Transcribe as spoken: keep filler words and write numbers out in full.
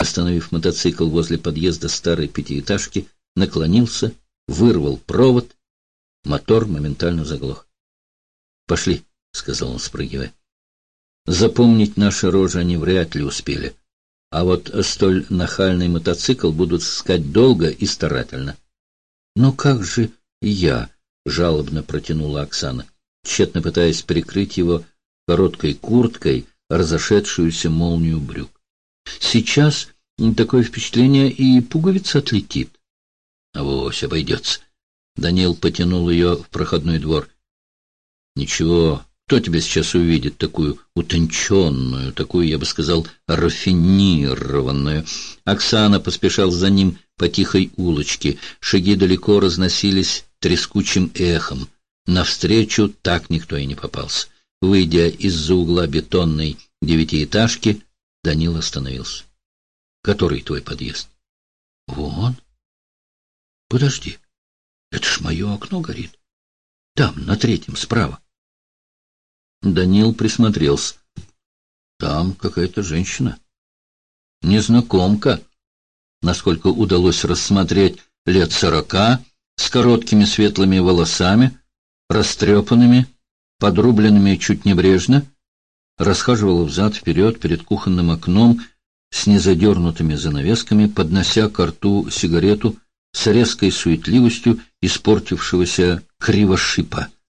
остановив мотоцикл возле подъезда старой пятиэтажки, наклонился, вырвал провод. Мотор моментально заглох. «Пошли», — сказал он, спрыгивая. «Запомнить наши рожи они вряд ли успели. А вот столь нахальный мотоцикл будут искать долго и старательно». «Но как же я?» — жалобно протянула Оксана, тщетно пытаясь прикрыть его короткой курткой разошедшуюся молнию брюк. «Сейчас такое впечатление, и пуговица отлетит». «Авось обойдется». Данил потянул ее в проходной двор. «Ничего, кто тебя сейчас увидит, такую утонченную, такую, я бы сказал, рафинированную?» Оксана поспешал за ним по тихой улочке. Шаги далеко разносились трескучим эхом. Навстречу так никто и не попался. Выйдя из-за угла бетонной девятиэтажки, Данил остановился. «Который твой подъезд?» «Вон. Подожди, это ж мое окно горит. Там, на третьем, справа». Данил присмотрелся. Там какая-то женщина. Незнакомка, насколько удалось рассмотреть, лет сорока, с короткими светлыми волосами, растрепанными, подрубленными чуть небрежно, расхаживала взад-вперед перед кухонным окном с незадернутыми занавесками, поднося ко рту сигарету с резкой суетливостью испортившегося кривошипа.